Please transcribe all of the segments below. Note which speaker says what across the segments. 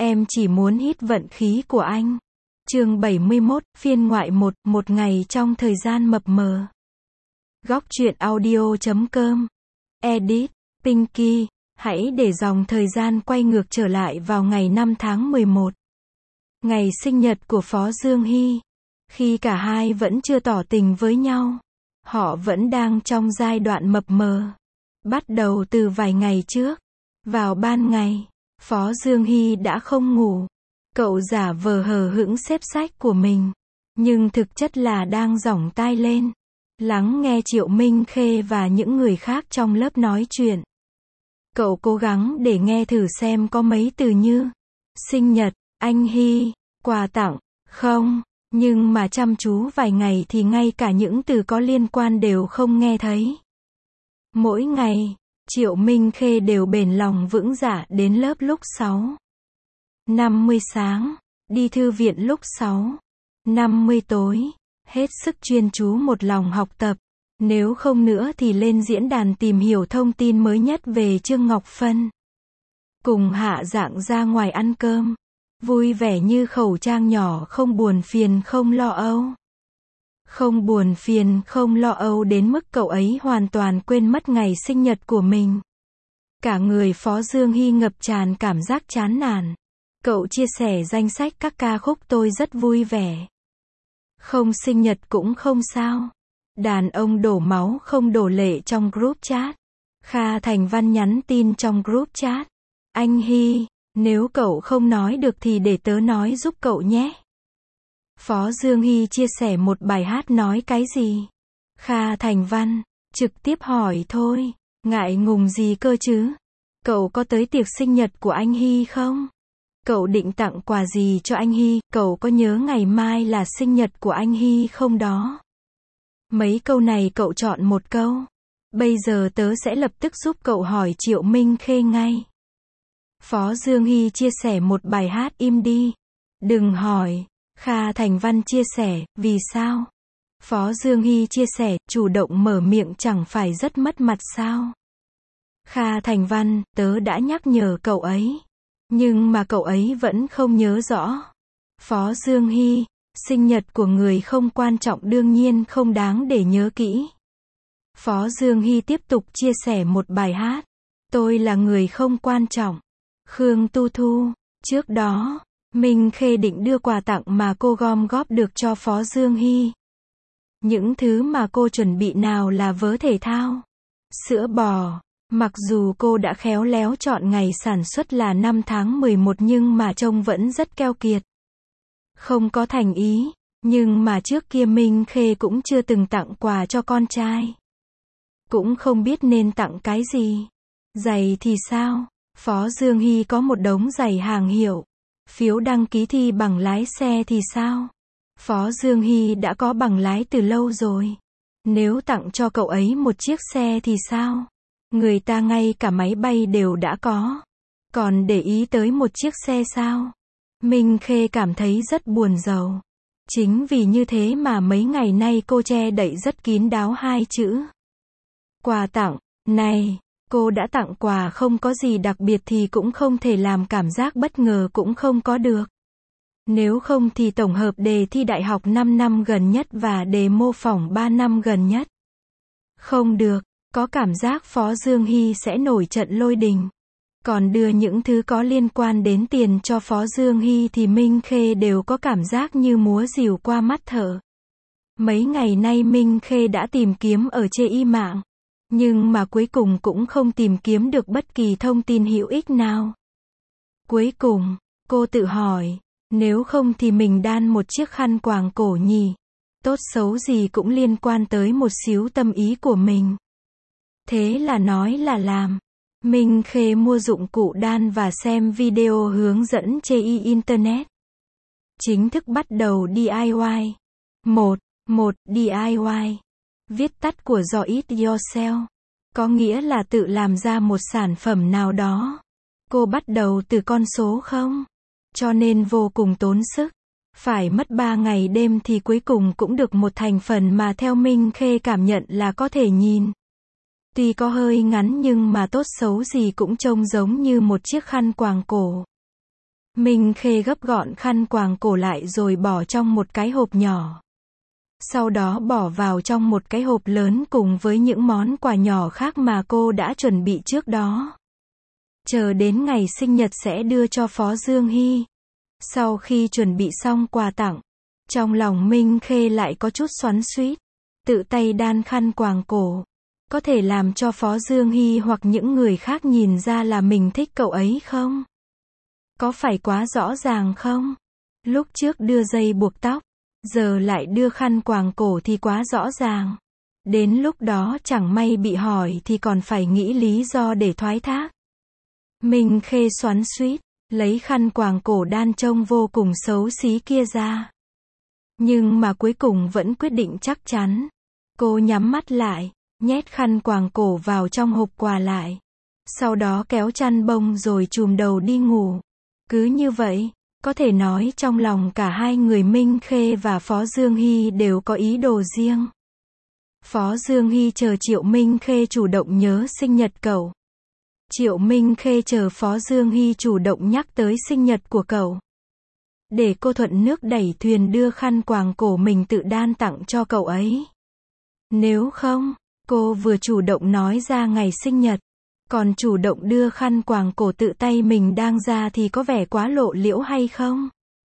Speaker 1: Em chỉ muốn hít vận khí của anh. Chương 71, phiên ngoại 1, một ngày trong thời gian mập mờ. Góc truyện audio.com. Edit, Pinky. Hãy để dòng thời gian quay ngược trở lại vào ngày 5 tháng 11. Ngày sinh nhật của Phó Dương Hy. Khi cả hai vẫn chưa tỏ tình với nhau. Họ vẫn đang trong giai đoạn mập mờ. Bắt đầu từ vài ngày trước. Vào ban ngày, Phó Dương Hy đã không ngủ. Cậu giả vờ hờ hững xếp sách của mình. Nhưng thực chất là đang giỏng tai lên. Lắng nghe Triệu Minh Khê và những người khác trong lớp nói chuyện. Cậu cố gắng để nghe thử xem có mấy từ như sinh nhật, anh Hy, quà tặng, không. Nhưng mà chăm chú vài ngày thì ngay cả những từ có liên quan đều không nghe thấy. Mỗi ngày, Triệu Minh Khê đều bền lòng vững dạ đến lớp lúc 6:50 sáng, đi thư viện lúc 6:50 tối, hết sức chuyên chú một lòng học tập, nếu không nữa thì lên diễn đàn tìm hiểu thông tin mới nhất về Trương Ngọc Phân. Cùng Hạ Dạng ra ngoài ăn cơm, vui vẻ như khẩu trang nhỏ, không buồn phiền không lo âu. Không buồn phiền không lo âu đến mức cậu ấy hoàn toàn quên mất ngày sinh nhật của mình. Cả người Phó Dương Hy ngập tràn cảm giác chán nản. Cậu chia sẻ danh sách các ca khúc tôi rất vui vẻ. Không sinh nhật cũng không sao. Đàn ông đổ máu không đổ lệ trong group chat. Kha Thành Văn nhắn tin trong group chat. Anh Hy, nếu cậu không nói được thì để tớ nói giúp cậu nhé. Phó Dương Hy chia sẻ một bài hát nói cái gì? Kha Thành Văn trực tiếp hỏi thôi, ngại ngùng gì cơ chứ? Cậu có tới tiệc sinh nhật của anh Hy không? Cậu định tặng quà gì cho anh Hy? Cậu có nhớ ngày mai là sinh nhật của anh Hy không đó? Mấy câu này cậu chọn một câu. Bây giờ tớ sẽ lập tức giúp cậu hỏi Triệu Minh Khê ngay. Phó Dương Hy chia sẻ một bài hát Im Đi. Đừng hỏi. Kha Thành Văn chia sẻ, vì sao? Phó Dương Hy chia sẻ, chủ động mở miệng chẳng phải rất mất mặt sao? Kha Thành Văn, tớ đã nhắc nhở cậu ấy. Nhưng mà cậu ấy vẫn không nhớ rõ. Phó Dương Hy, sinh nhật của người không quan trọng đương nhiên không đáng để nhớ kỹ. Phó Dương Hy tiếp tục chia sẻ một bài hát. Tôi là người không quan trọng. Khương Tu Thu, trước đó, Minh Khê định đưa quà tặng mà cô gom góp được cho Phó Dương Hy. Những thứ mà cô chuẩn bị nào là vớ thể thao, sữa bò. Mặc dù cô đã khéo léo chọn ngày sản xuất là 5 tháng 11 nhưng mà trông vẫn rất keo kiệt. Không có thành ý, nhưng mà trước kia Minh Khê cũng chưa từng tặng quà cho con trai. Cũng không biết nên tặng cái gì. Giày thì sao? Phó Dương Hy có một đống giày hàng hiệu. Phiếu đăng ký thi bằng lái xe thì sao? Phó Dương Hy đã có bằng lái từ lâu rồi. Nếu tặng cho cậu ấy một chiếc xe thì sao? Người ta ngay cả máy bay đều đã có. Còn để ý tới một chiếc xe sao? Minh Khê cảm thấy rất buồn rầu. Chính vì như thế mà mấy ngày nay cô che đậy rất kín đáo hai chữ quà tặng. Này, cô đã tặng quà không có gì đặc biệt thì cũng không thể làm cảm giác bất ngờ cũng không có được. Nếu không thì tổng hợp đề thi đại học 5 năm gần nhất và đề mô phỏng 3 năm gần nhất. Không được, có cảm giác Phó Dương Hy sẽ nổi trận lôi đình. Còn đưa những thứ có liên quan đến tiền cho Phó Dương Hy thì Minh Khê đều có cảm giác như múa rìu qua mắt thợ. Mấy ngày nay Minh Khê đã tìm kiếm ở trên mạng. Nhưng mà cuối cùng cũng không tìm kiếm được bất kỳ thông tin hữu ích nào. Cuối cùng, cô tự hỏi, nếu không thì mình đan một chiếc khăn quàng cổ nhỉ? Tốt xấu gì cũng liên quan tới một xíu tâm ý của mình. Thế là nói là làm. Minh Khê mua dụng cụ đan và xem video hướng dẫn trên Internet. Chính thức bắt đầu DIY. 1. DIY. Viết tắt của Do It Yourself. Có nghĩa là tự làm ra một sản phẩm nào đó. Cô bắt đầu từ con số 0. Cho nên vô cùng tốn sức. Phải mất 3 ngày đêm thì cuối cùng cũng được một thành phần mà theo Minh Khê cảm nhận là có thể nhìn. Tuy có hơi ngắn nhưng mà tốt xấu gì cũng trông giống như một chiếc khăn quàng cổ. Minh Khê gấp gọn khăn quàng cổ lại rồi bỏ trong một cái hộp nhỏ. Sau đó bỏ vào trong một cái hộp lớn cùng với những món quà nhỏ khác mà cô đã chuẩn bị trước đó. Chờ đến ngày sinh nhật sẽ đưa cho Phó Dương Hy. Sau khi chuẩn bị xong quà tặng, trong lòng Minh Khê lại có chút xoắn xuýt. Tự tay đan khăn quàng cổ. Có thể làm cho Phó Dương Hy hoặc những người khác nhìn ra là mình thích cậu ấy không? Có phải quá rõ ràng không? Lúc trước đưa dây buộc tóc, giờ lại đưa khăn quàng cổ thì quá rõ ràng. Đến lúc đó chẳng may bị hỏi thì còn phải nghĩ lý do để thoái thác. Minh Khê xoắn xuýt, lấy khăn quàng cổ đan trông vô cùng xấu xí kia ra. Nhưng mà cuối cùng vẫn quyết định chắc chắn. Cô nhắm mắt lại, nhét khăn quàng cổ vào trong hộp quà lại. Sau đó kéo chăn bông rồi chùm đầu đi ngủ. Cứ như vậy, có thể nói trong lòng cả hai người Minh Khê và Phó Dương Hy đều có ý đồ riêng. Phó Dương Hy chờ Triệu Minh Khê chủ động nhớ sinh nhật cậu. Triệu Minh Khê chờ Phó Dương Hy chủ động nhắc tới sinh nhật của cậu. Để cô thuận nước đẩy thuyền đưa khăn quàng cổ mình tự đan tặng cho cậu ấy. Nếu không, cô vừa chủ động nói ra ngày sinh nhật, còn chủ động đưa khăn quàng cổ tự tay mình đan ra thì có vẻ quá lộ liễu hay không?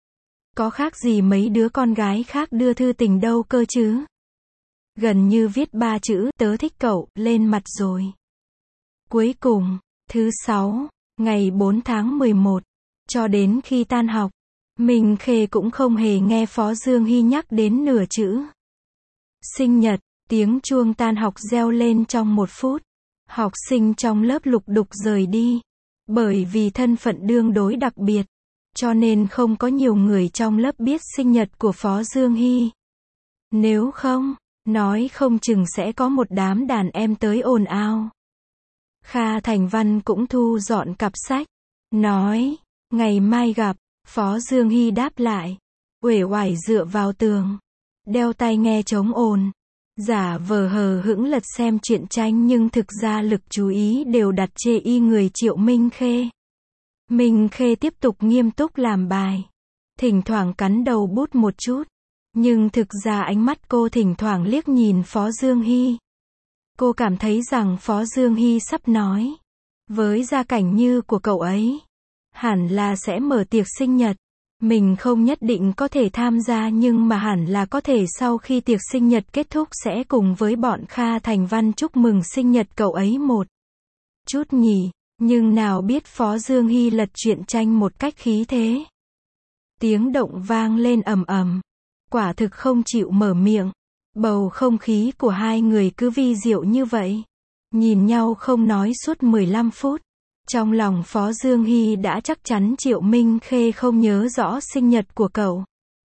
Speaker 1: Có khác gì mấy đứa con gái khác đưa thư tình đâu cơ chứ? Gần như viết 3 chữ, tớ thích cậu, lên mặt rồi. Cuối cùng, thứ 6, ngày 4 tháng 11, cho đến khi tan học, Minh Khê cũng không hề nghe Phó Dương Hy nhắc đến nửa chữ. Sinh nhật, tiếng chuông tan học reo lên trong 1 phút. Học sinh trong lớp lục đục rời đi. Bởi vì thân phận đương đối đặc biệt, cho nên không có nhiều người trong lớp biết sinh nhật của Phó Dương Hy. Nếu không, nói không chừng sẽ có một đám đàn em tới ồn ào. Kha Thành Văn cũng thu dọn cặp sách. Nói, ngày mai gặp. Phó Dương Hy đáp lại. Uể oải dựa vào tường. Đeo tai nghe chống ồn. Giả vờ hờ hững lật xem truyện tranh nhưng thực ra lực chú ý đều đặt chê y người Triệu Minh Khê. Minh Khê tiếp tục nghiêm túc làm bài. Thỉnh thoảng cắn đầu bút một chút. Nhưng thực ra ánh mắt cô thỉnh thoảng liếc nhìn Phó Dương Hy. Cô cảm thấy rằng Phó Dương Hy sắp nói. Với gia cảnh như của cậu ấy, hẳn là sẽ mở tiệc sinh nhật. Mình không nhất định có thể tham gia nhưng mà hẳn là có thể sau khi tiệc sinh nhật kết thúc sẽ cùng với bọn Kha Thành Văn chúc mừng sinh nhật cậu ấy một chút nhỉ. Nhưng nào biết Phó Dương Hy lật truyện tranh một cách khí thế. Tiếng động vang lên ầm ầm. Quả thực không chịu mở miệng. Bầu không khí của hai người cứ vi diệu như vậy. Nhìn nhau không nói suốt 15 phút. Trong lòng Phó Dương Hy đã chắc chắn Triệu Minh Khê không nhớ rõ sinh nhật của cậu.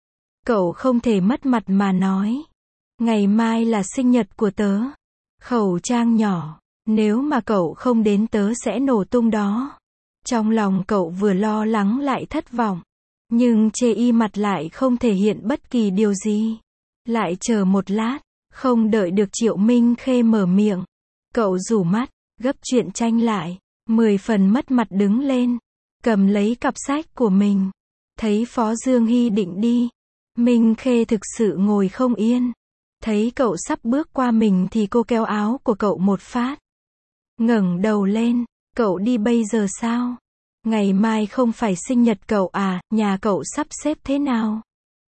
Speaker 1: Cậu không thể mất mặt mà nói. Ngày mai là sinh nhật của tớ. Khẩu trang nhỏ. Nếu mà cậu không đến tớ sẽ nổ tung đó. Trong lòng cậu vừa lo lắng lại thất vọng. Nhưng chê y mặt lại không thể hiện bất kỳ điều gì. Lại chờ một lát. Không đợi được Triệu Minh Khê mở miệng. Cậu rủ mắt, gấp truyện tranh lại. 10 phần mất mặt đứng lên. Cầm lấy cặp sách của mình. Thấy Phó Dương Hy định đi. Minh Khê thực sự ngồi không yên. Thấy cậu sắp bước qua mình thì cô kéo áo của cậu một phát. Ngẩng đầu lên. Cậu đi bây giờ sao? Ngày mai không phải sinh nhật cậu à, nhà cậu sắp xếp thế nào?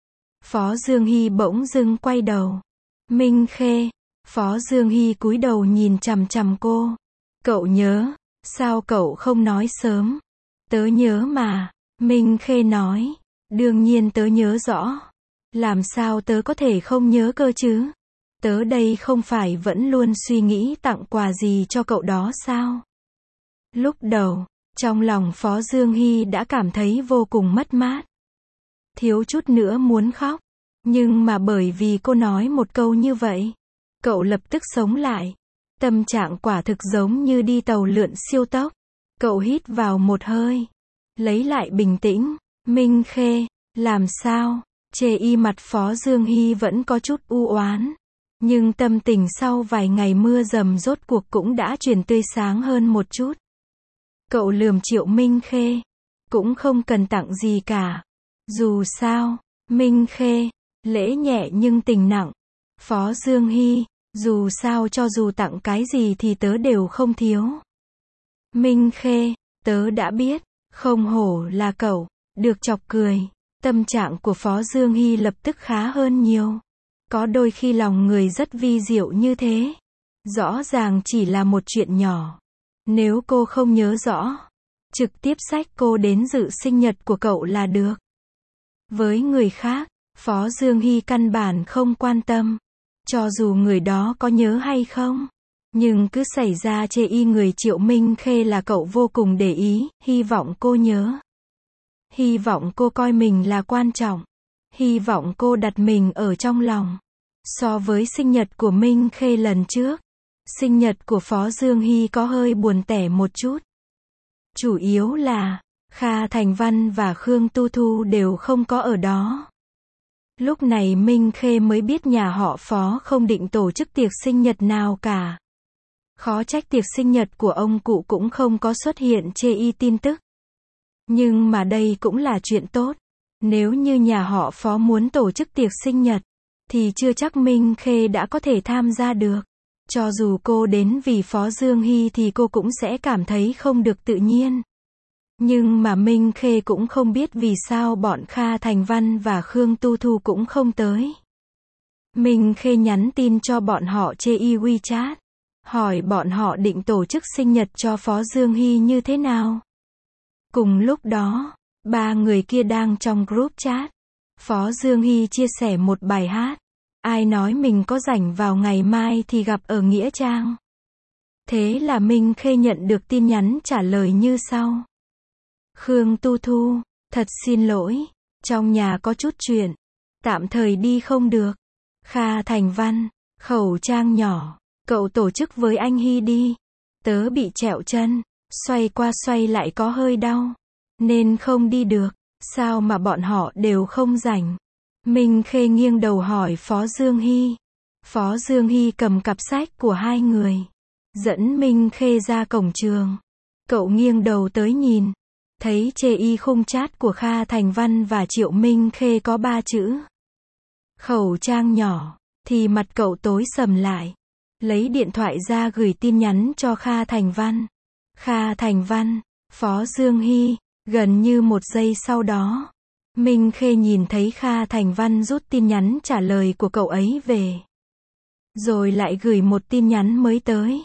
Speaker 1: Phó Dương Hy bỗng dưng quay đầu. Minh Khê. Phó Dương Hy cúi đầu nhìn chằm chằm cô. Cậu nhớ. Sao cậu không nói sớm? Tớ nhớ mà. Minh Khê nói. Đương nhiên tớ nhớ rõ. Làm sao tớ có thể không nhớ cơ chứ? Tớ đây không phải vẫn luôn suy nghĩ tặng quà gì cho cậu đó sao? Lúc đầu, trong lòng Phó Dương Hy đã cảm thấy vô cùng mất mát. Thiếu chút nữa muốn khóc. Nhưng mà bởi vì cô nói một câu như vậy, cậu lập tức sống lại. Tâm trạng quả thực giống như đi tàu lượn siêu tốc. Cậu hít vào một hơi. Lấy lại bình tĩnh. Minh Khê, làm sao? Chê y mặt Phó Dương Hy vẫn có chút u oán. Nhưng tâm tình sau vài ngày mưa dầm rốt cuộc cũng đã chuyển tươi sáng hơn một chút. Cậu lườm Triệu Minh Khê. cũng không cần tặng gì cả. Dù sao, Minh Khê, lễ nhẹ nhưng tình nặng. Phó Dương Hy, dù sao cho dù tặng cái gì thì tớ đều không thiếu. Minh Khê, tớ đã biết, không hổ là cậu, được chọc cười. Tâm trạng của Phó Dương Hy lập tức khá hơn nhiều. Có đôi khi lòng người rất vi diệu như thế. Rõ ràng chỉ là một chuyện nhỏ. Nếu cô không nhớ rõ, trực tiếp xách cô đến dự sinh nhật của cậu là được. Với người khác, Phó Dương Hy căn bản không quan tâm. Cho dù người đó có nhớ hay không. Nhưng cứ xảy ra chê y người Triệu Minh Khê là cậu vô cùng để ý, hy vọng cô nhớ. Hy vọng cô coi mình là quan trọng. Hy vọng cô đặt mình ở trong lòng. So với sinh nhật của Minh Khê lần trước, sinh nhật của Phó Dương Hy có hơi buồn tẻ một chút. Chủ yếu là, Kha Thành Văn và Khương Tu Thu đều không có ở đó. Lúc này Minh Khê mới biết nhà họ Phó không định tổ chức tiệc sinh nhật nào cả. Khó trách tiệc sinh nhật của ông cụ cũng không có xuất hiện chê y tin tức. Nhưng mà đây cũng là chuyện tốt. Nếu như nhà họ Phó muốn tổ chức tiệc sinh nhật, thì chưa chắc Minh Khê đã có thể tham gia được. Cho dù cô đến vì Phó Dương Hy thì cô cũng sẽ cảm thấy không được tự nhiên. Nhưng mà Minh Khê cũng không biết vì sao bọn Kha Thành Văn và Khương Tu Thu cũng không tới. Minh Khê nhắn tin cho bọn họ chê y WeChat. Hỏi bọn họ định tổ chức sinh nhật cho Phó Dương Hy như thế nào. Cùng lúc đó, ba người kia đang trong group chat. Phó Dương Hy chia sẻ một bài hát. Ai nói mình có rảnh vào ngày mai thì gặp ở Nghĩa Trang. Thế là Minh Khê nhận được tin nhắn trả lời như sau. Khương Tu Thu, thật xin lỗi, trong nhà có chút chuyện, tạm thời đi không được. Kha Thành Văn, khẩu trang nhỏ, cậu tổ chức với anh Hy đi. Tớ bị trẹo chân, xoay qua xoay lại có hơi đau, nên không đi được. Sao mà bọn họ đều không rảnh? Minh Khê nghiêng đầu hỏi Phó Dương Hy. Phó Dương Hy cầm cặp sách của hai người, dẫn Minh Khê ra cổng trường. Cậu nghiêng đầu tới nhìn, thấy chê y khung chat của Kha Thành Văn và Triệu Minh Khê có 3 chữ. Khẩu trang nhỏ, thì mặt cậu tối sầm lại. Lấy điện thoại ra gửi tin nhắn cho Kha Thành Văn. Kha Thành Văn, Phó Dương Hy, gần như một giây sau đó. Minh Khê nhìn thấy Kha Thành Văn rút tin nhắn trả lời của cậu ấy về. Rồi lại gửi một tin nhắn mới tới.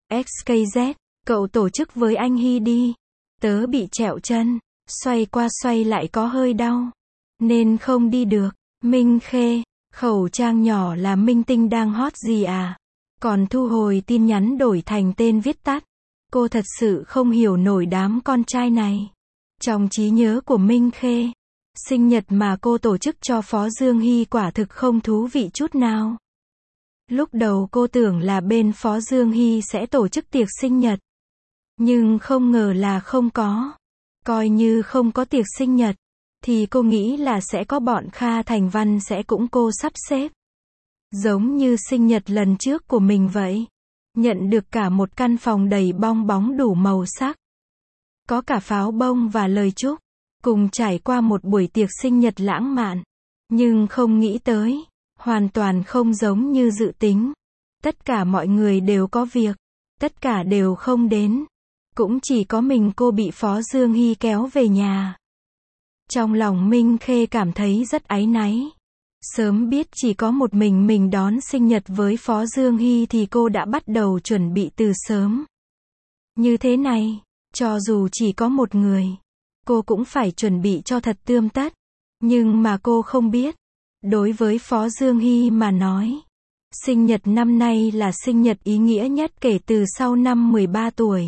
Speaker 1: XKZ, cậu tổ chức với anh Hy đi. Tớ bị trẹo chân, xoay qua xoay lại có hơi đau, nên không đi được. Minh Khê, khẩu trang nhỏ là minh tinh đang hot gì à? Còn thu hồi tin nhắn đổi thành tên viết tắt. Cô thật sự không hiểu nổi đám con trai này. Trong trí nhớ của Minh Khê, sinh nhật mà cô tổ chức cho Phó Dương Hy quả thực không thú vị chút nào. Lúc đầu cô tưởng là bên Phó Dương Hy sẽ tổ chức tiệc sinh nhật. Nhưng không ngờ là không có. Coi như không có tiệc sinh nhật, thì cô nghĩ là sẽ có bọn Kha Thành Văn sẽ cũng cô sắp xếp. Giống như sinh nhật lần trước của mình vậy. Nhận được cả một căn phòng đầy bong bóng đủ màu sắc. Có cả pháo bông và lời chúc. Cùng trải qua một buổi tiệc sinh nhật lãng mạn. Nhưng không nghĩ tới, hoàn toàn không giống như dự tính. Tất cả mọi người đều có việc. Tất cả đều không đến. Cũng chỉ có mình cô bị Phó Dương Hy kéo về nhà. Trong lòng Minh Khê cảm thấy rất áy náy. Sớm biết chỉ có một mình đón sinh nhật với Phó Dương Hy thì cô đã bắt đầu chuẩn bị từ sớm. Như thế này, cho dù chỉ có một người, cô cũng phải chuẩn bị cho thật tươm tất. Nhưng mà cô không biết, đối với Phó Dương Hy mà nói, sinh nhật năm nay là sinh nhật ý nghĩa nhất kể từ sau năm 13 tuổi.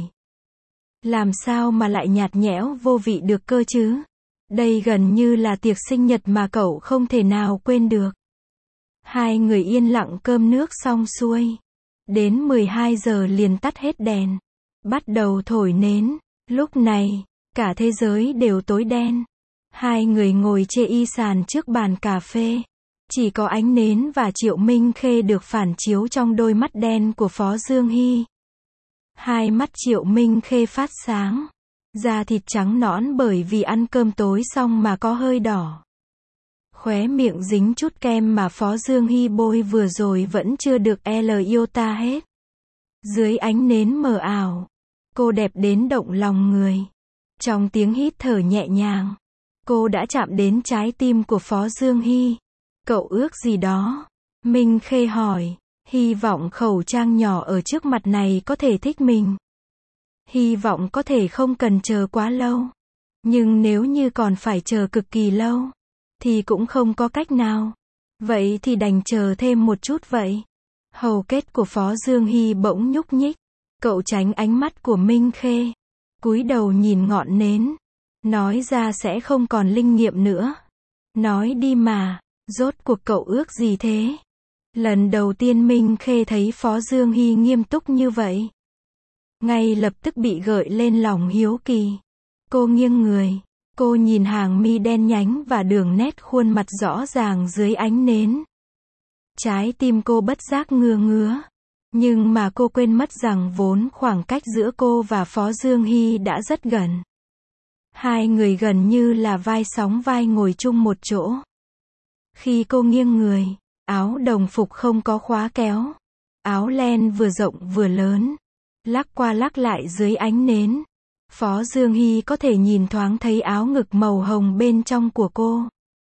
Speaker 1: Làm sao mà lại nhạt nhẽo vô vị được cơ chứ? Đây gần như là tiệc sinh nhật mà cậu không thể nào quên được. Hai người yên lặng cơm nước xong xuôi. Đến 12 giờ liền tắt hết đèn. Bắt đầu thổi nến. Lúc này, cả thế giới đều tối đen. Hai người ngồi chê y sàn trước bàn cà phê. Chỉ có ánh nến và Triệu Minh Khê được phản chiếu trong đôi mắt đen của Phó Dương Hy. Hai mắt Triệu Minh Khê phát sáng. Da thịt trắng nõn bởi vì ăn cơm tối xong mà có hơi đỏ. Khóe miệng dính chút kem mà Phó Dương Hy bôi vừa rồi vẫn chưa được iota hết. Dưới ánh nến mờ ảo, cô đẹp đến động lòng người. Trong tiếng hít thở nhẹ nhàng, cô đã chạm đến trái tim của Phó Dương Hy. Cậu ước gì đó? Minh Khê hỏi, hy vọng khẩu trang nhỏ ở trước mặt này có thể thích mình. Hy vọng có thể không cần chờ quá lâu. Nhưng nếu như còn phải chờ cực kỳ lâu, thì cũng không có cách nào. Vậy thì đành chờ thêm một chút vậy. Hầu kết của Phó Dương Hy bỗng nhúc nhích. Cậu tránh ánh mắt của Minh Khê, cúi đầu nhìn ngọn nến. Nói ra sẽ không còn linh nghiệm nữa. Nói đi mà, rốt cuộc cậu ước gì thế? Lần đầu tiên Minh Khê thấy Phó Dương Hy nghiêm túc như vậy, ngay lập tức bị gợi lên lòng hiếu kỳ. Cô nghiêng người, cô nhìn hàng mi đen nhánh và đường nét khuôn mặt rõ ràng dưới ánh nến. Trái tim cô bất giác ngứa ngứa. Nhưng mà cô quên mất rằng vốn khoảng cách giữa cô và Phó Dương Hy đã rất gần. Hai người gần như là vai sóng vai ngồi chung một chỗ. Khi cô nghiêng người, áo đồng phục không có khóa kéo. Áo len vừa rộng vừa lớn, lắc qua lắc lại dưới ánh nến. Phó Dương Hy có thể nhìn thoáng thấy áo ngực màu hồng bên trong của cô.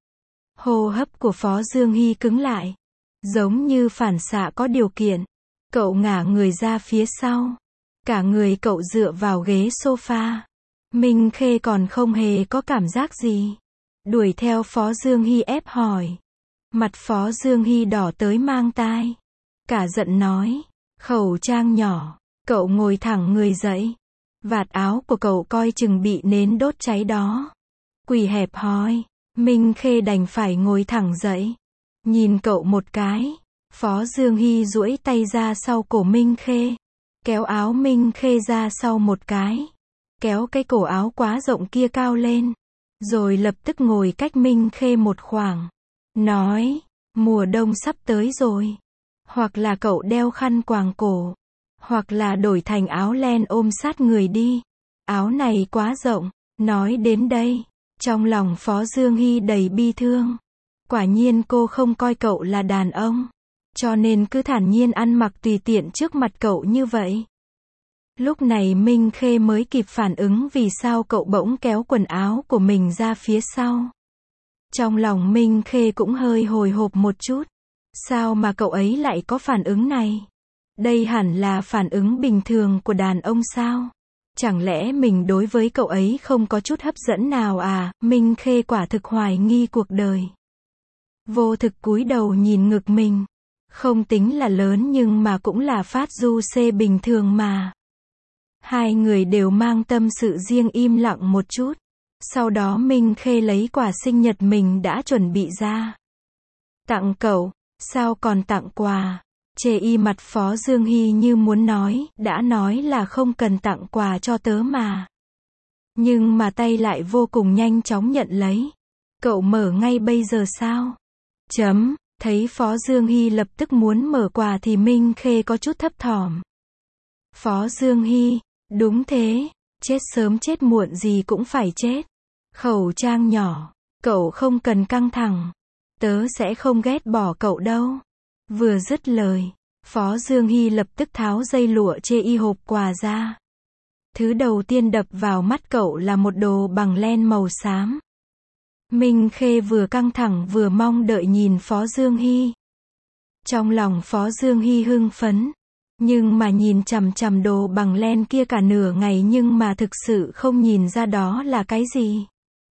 Speaker 1: Hô hấp của Phó Dương Hy cứng lại, giống như phản xạ có điều kiện. Cậu ngả người ra phía sau. Cả người cậu dựa vào ghế sofa. Minh Khê còn không hề có cảm giác gì. Đuổi theo Phó Dương Hy ép hỏi. Mặt Phó Dương Hy đỏ tới mang tai. Cả giận nói, khẩu trang nhỏ. Cậu ngồi thẳng người dậy. Vạt áo của cậu coi chừng bị nến đốt cháy đó. Quỳ hẹp hòi. Minh Khê đành phải ngồi thẳng dậy. Nhìn cậu một cái. Phó Dương Hy duỗi tay ra sau cổ Minh Khê. Kéo áo Minh Khê ra sau một cái. Kéo cái cổ áo quá rộng kia cao lên. Rồi lập tức ngồi cách Minh Khê một khoảng. Nói, mùa đông sắp tới rồi. Hoặc là cậu đeo khăn quàng cổ. Hoặc là đổi thành áo len ôm sát người đi. Áo này quá rộng. Nói đến đây, trong lòng Phó Dương Hy đầy bi thương. Quả nhiên cô không coi cậu là đàn ông. Cho nên cứ thản nhiên ăn mặc tùy tiện trước mặt cậu như vậy. Lúc này Minh Khê mới kịp phản ứng vì sao cậu bỗng kéo quần áo của mình ra phía sau. Trong lòng Minh Khê cũng hơi hồi hộp một chút. Sao mà cậu ấy lại có phản ứng này? Đây hẳn là phản ứng bình thường của đàn ông sao? Chẳng lẽ mình đối với cậu ấy không có chút hấp dẫn nào à? Minh Khê quả thực hoài nghi cuộc đời. Vô thực cúi đầu nhìn ngực mình. Không tính là lớn nhưng mà cũng là phát du xê bình thường mà. Hai người đều mang tâm sự riêng im lặng một chút. Sau đó Minh Khê lấy quà sinh nhật mình đã chuẩn bị ra. Tặng cậu, sao còn tặng quà? Chê y mặt Phó Dương Hy như muốn nói, đã nói là không cần tặng quà cho tớ mà. Nhưng mà tay lại vô cùng nhanh chóng nhận lấy. Cậu mở ngay bây giờ sao? Thấy Phó Dương Hy lập tức muốn mở quà thì Minh Khê có chút thấp thỏm. Phó Dương Hy, đúng thế, chết sớm chết muộn gì cũng phải chết. Khẩu trang nhỏ, cậu không cần căng thẳng. Tớ sẽ không ghét bỏ cậu đâu. Vừa dứt lời, Phó Dương Hy lập tức tháo dây lụa chê y hộp quà ra. Thứ đầu tiên đập vào mắt cậu là một đồ bằng len màu xám. Minh Khê vừa căng thẳng vừa mong đợi nhìn Phó Dương Hy. Trong lòng Phó Dương Hy hưng phấn. Nhưng mà nhìn chằm chằm đồ bằng len kia cả nửa ngày nhưng mà thực sự không nhìn ra đó là cái gì.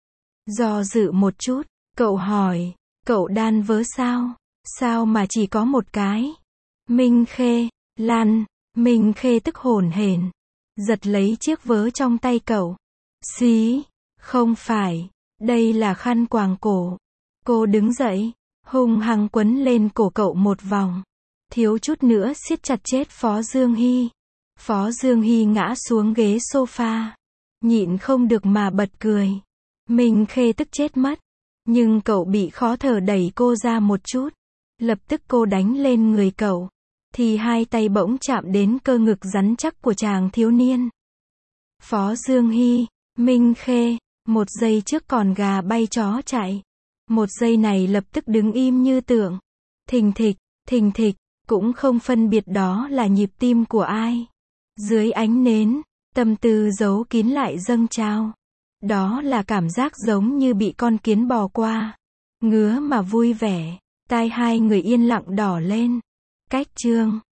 Speaker 1: Do dự một chút, cậu hỏi, cậu đan vớ sao? Sao mà chỉ có một cái? Minh Khê, lăn. Minh Khê tức hổn hển, giật lấy chiếc vớ trong tay cậu. Xí, không phải, đây là khăn quàng cổ. Cô đứng dậy, hung hăng quấn lên cổ cậu một vòng. Thiếu chút nữa siết chặt chết Phó Dương Hy. Phó Dương Hy ngã xuống ghế sofa. Nhịn không được mà bật cười. Minh Khê tức chết mất. Nhưng cậu bị khó thở đẩy cô ra một chút. Lập tức cô đánh lên người cậu. Thì hai tay bỗng chạm đến cơ ngực rắn chắc của chàng thiếu niên. Phó Dương Hy, Minh Khê, một giây trước còn gà bay chó chạy. Một giây này lập tức đứng im như tượng. Thình thịch, cũng không phân biệt đó là nhịp tim của ai. Dưới ánh nến, tâm tư giấu kín lại dâng trào. Đó là cảm giác giống như bị con kiến bò qua. Ngứa mà vui vẻ. Tai hai người yên lặng đỏ lên. Cách chương